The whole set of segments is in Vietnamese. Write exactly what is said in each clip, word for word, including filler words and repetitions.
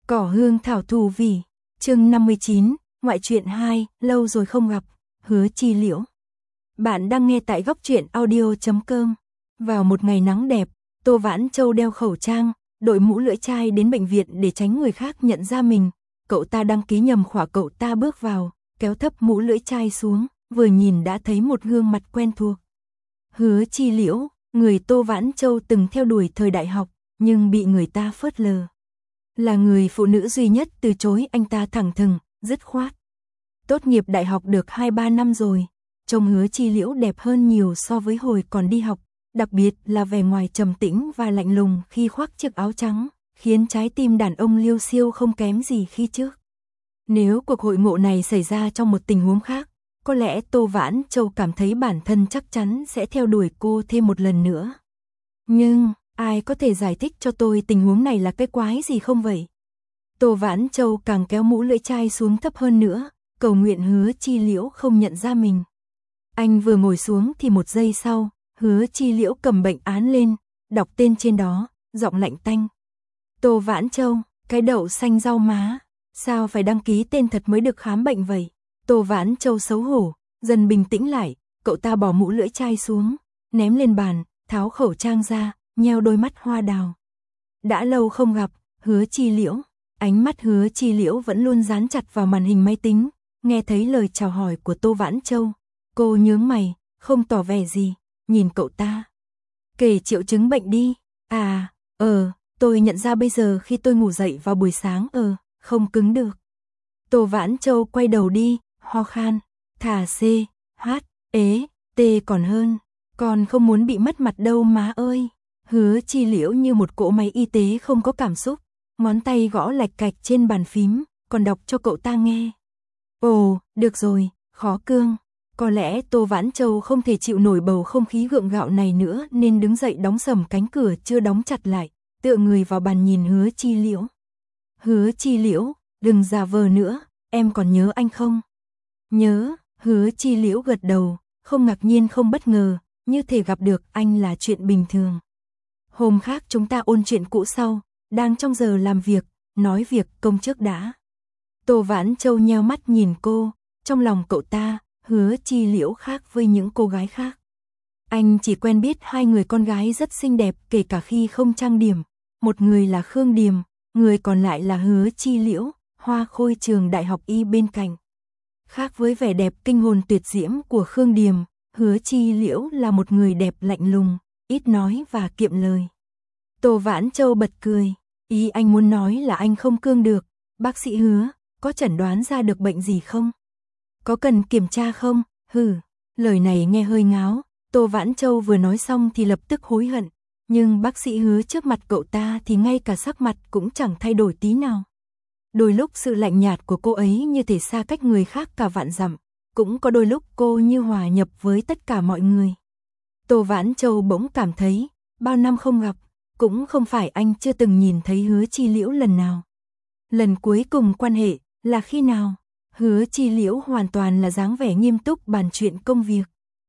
Cỏ hương thảo thù vỉ, chương năm mươi chín, ngoại truyện hai, lâu rồi không gặp, Hứa Chi Liễu. Bạn đang nghe tại góc truyện audio chấm com. Vào một ngày nắng đẹp, Tô Vãn Châu đeo khẩu trang, đội mũ lưỡi chai đến bệnh viện để tránh người khác nhận ra mình. Cậu ta đăng ký nhầm khóa, cậu ta bước vào, kéo thấp mũ lưỡi chai xuống, vừa nhìn đã thấy một gương mặt quen thuộc. Hứa Chi Liễu, người Tô Vãn Châu từng theo đuổi thời đại học, nhưng bị người ta phớt lờ. Là người phụ nữ duy nhất từ chối anh ta thẳng thừng, dứt khoát. Tốt nghiệp đại học được hai ba năm rồi, trông Hứa Chi Liễu đẹp hơn nhiều so với hồi còn đi học, đặc biệt là vẻ ngoài trầm tĩnh và lạnh lùng khi khoác chiếc áo trắng, khiến trái tim đàn ông liêu xiêu không kém gì khi trước. Nếu cuộc hội ngộ này xảy ra trong một tình huống khác, có lẽ Tô Vãn Châu cảm thấy bản thân chắc chắn sẽ theo đuổi cô thêm một lần nữa. Nhưng ai có thể giải thích cho tôi tình huống này là cái quái gì không vậy? Tô Vãn Châu càng kéo mũ lưỡi chai xuống thấp hơn nữa, cầu nguyện Hứa Chi Liễu không nhận ra mình. Anh vừa ngồi xuống thì một giây sau, Hứa Chi Liễu cầm bệnh án lên, đọc tên trên đó, giọng lạnh tanh. Tô Vãn Châu, cái đậu xanh rau má, sao phải đăng ký tên thật mới được khám bệnh vậy? Tô Vãn Châu xấu hổ, dần bình tĩnh lại, cậu ta bỏ mũ lưỡi chai xuống, ném lên bàn, tháo khẩu trang ra, nheo đôi mắt hoa đào. Đã lâu không gặp, Hứa Chi Liễu. Ánh mắt Hứa Chi Liễu vẫn luôn dán chặt vào màn hình máy tính, nghe thấy lời chào hỏi của Tô Vãn Châu. Cô nhướng mày, không tỏ vẻ gì, nhìn cậu ta. Kể triệu chứng bệnh đi. À, ờ, tôi nhận ra bây giờ khi tôi ngủ dậy vào buổi sáng ờ, không cứng được. Tô Vãn Châu quay đầu đi, ho khan, thả C, H, ế, T còn hơn. Còn không muốn bị mất mặt đâu má ơi. Hứa Chi Liễu như một cỗ máy y tế không có cảm xúc, ngón tay gõ lạch cạch trên bàn phím, còn đọc cho cậu ta nghe. Ồ, được rồi, khó cương. Có lẽ Tô Vãn Châu không thể chịu nổi bầu không khí gượng gạo này nữa nên đứng dậy đóng sầm cánh cửa chưa đóng chặt lại, tựa người vào bàn nhìn Hứa Chi Liễu. Hứa Chi Liễu, đừng giả vờ nữa, em còn nhớ anh không? Nhớ, Hứa Chi Liễu gật đầu, không ngạc nhiên không bất ngờ, như thể gặp được anh là chuyện bình thường. Hôm khác chúng ta ôn chuyện cũ sau, đang trong giờ làm việc, nói việc công trước đã. Tô Vãn Châu nheo mắt nhìn cô, trong lòng cậu ta, Hứa Chi Liễu khác với những cô gái khác. Anh chỉ quen biết hai người con gái rất xinh đẹp kể cả khi không trang điểm, một người là Khương Điềm, người còn lại là Hứa Chi Liễu, hoa khôi trường đại học y bên cạnh. Khác với vẻ đẹp kinh hồn tuyệt diễm của Khương Điềm, Hứa Chi Liễu là một người đẹp lạnh lùng, ít nói và kiệm lời. Tô Vãn Châu bật cười, ý anh muốn nói là anh không cương được. Bác sĩ Hứa, có chẩn đoán ra được bệnh gì không? Có cần kiểm tra không? Hừ, lời này nghe hơi ngáo. Tô Vãn Châu vừa nói xong thì lập tức hối hận, nhưng bác sĩ Hứa trước mặt cậu ta thì ngay cả sắc mặt cũng chẳng thay đổi tí nào. Đôi lúc sự lạnh nhạt của cô ấy như thể xa cách người khác cả vạn dặm, cũng có đôi lúc cô như hòa nhập với tất cả mọi người. Tô Vãn Châu bỗng cảm thấy, bao năm không gặp, cũng không phải anh chưa từng nhìn thấy Hứa Chi Liễu lần nào. Lần cuối cùng quan hệ là khi nào? Hứa Chi Liễu hoàn toàn là dáng vẻ nghiêm túc bàn chuyện công việc.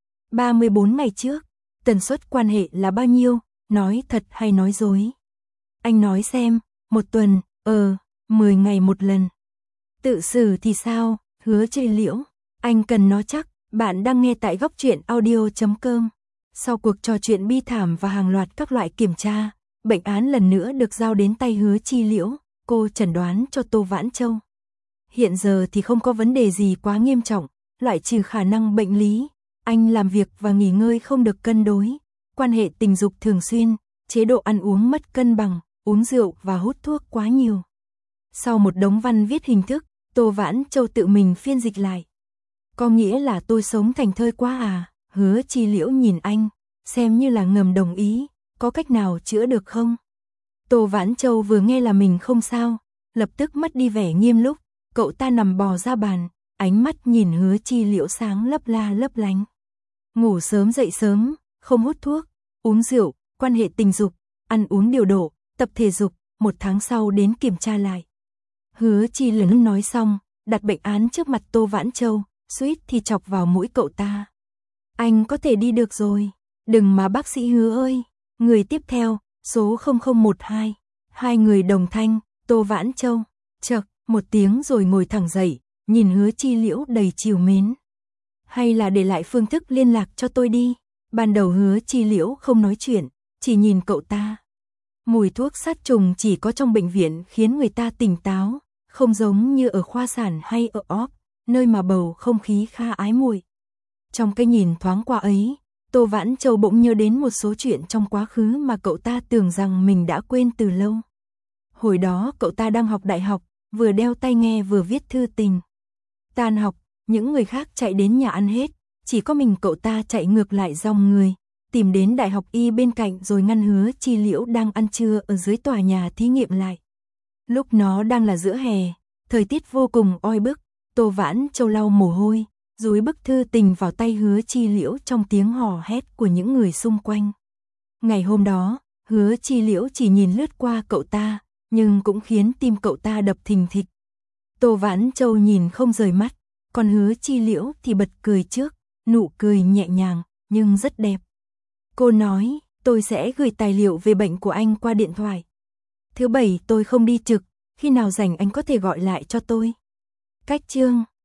ba mươi bốn ngày trước, tần suất quan hệ là bao nhiêu, nói thật hay nói dối? Anh nói xem, một tuần, ờ, mười ngày một lần. Tự xử thì sao, Hứa Chi Liễu? Anh cần nó chắc, bạn đang nghe tại góc truyện audio chấm com. Sau cuộc trò chuyện bi thảm và hàng loạt các loại kiểm tra, bệnh án lần nữa được giao đến tay Hứa Chi Liễu, cô chẩn đoán cho Tô Vãn Châu. Hiện giờ thì không có vấn đề gì quá nghiêm trọng, loại trừ khả năng bệnh lý, anh làm việc và nghỉ ngơi không được cân đối, quan hệ tình dục thường xuyên, chế độ ăn uống mất cân bằng, uống rượu và hút thuốc quá nhiều. Sau một đống văn viết hình thức, Tô Vãn Châu tự mình phiên dịch lại. Có nghĩa là tôi sống thành thơi quá à? Hứa Chi Liễu nhìn anh, xem như là ngầm đồng ý, có cách nào chữa được không? Tô Vãn Châu vừa nghe là mình không sao, lập tức mất đi vẻ nghiêm lúc, cậu ta nằm bò ra bàn, ánh mắt nhìn Hứa Chi Liễu sáng lấp la lấp lánh. Ngủ sớm dậy sớm, không hút thuốc, uống rượu, quan hệ tình dục, ăn uống điều độ, tập thể dục, một tháng sau đến kiểm tra lại. Hứa Chi Liễu nói xong, đặt bệnh án trước mặt Tô Vãn Châu, suýt thì chọc vào mũi cậu ta. Anh có thể đi được rồi, đừng mà bác sĩ Hứa ơi. Người tiếp theo, số không không một hai, hai người đồng thanh, Tô Vãn Châu, chậc, một tiếng rồi ngồi thẳng dậy, nhìn Hứa Chi Liễu đầy trìu mến. Hay là để lại phương thức liên lạc cho tôi đi. Ban đầu Hứa Chi Liễu không nói chuyện, chỉ nhìn cậu ta. Mùi thuốc sát trùng chỉ có trong bệnh viện khiến người ta tỉnh táo, không giống như ở khoa sản hay ở óp, nơi mà bầu không khí kha ái muội. Trong cái nhìn thoáng qua ấy, Tô Vãn Châu bỗng nhớ đến một số chuyện trong quá khứ mà cậu ta tưởng rằng mình đã quên từ lâu. Hồi đó cậu ta đang học đại học, vừa đeo tai nghe vừa viết thư tình. Tan học, những người khác chạy đến nhà ăn hết, chỉ có mình cậu ta chạy ngược lại dòng người, tìm đến đại học y bên cạnh rồi ngăn Hứa Chi Liễu đang ăn trưa ở dưới tòa nhà thí nghiệm lại. Lúc nó đang là giữa hè, thời tiết vô cùng oi bức, Tô Vãn Châu lau mồ hôi, dúi bức thư tình vào tay Hứa Chi Liễu trong tiếng hò hét của những người xung quanh. Ngày hôm đó, Hứa Chi Liễu chỉ nhìn lướt qua cậu ta, nhưng cũng khiến tim cậu ta đập thình thịch. Tô Vãn Châu nhìn không rời mắt, còn Hứa Chi Liễu thì bật cười trước, nụ cười nhẹ nhàng, nhưng rất đẹp. Cô nói, tôi sẽ gửi tài liệu về bệnh của anh qua điện thoại. Thứ bảy tôi không đi trực, khi nào rảnh anh có thể gọi lại cho tôi. Cách chương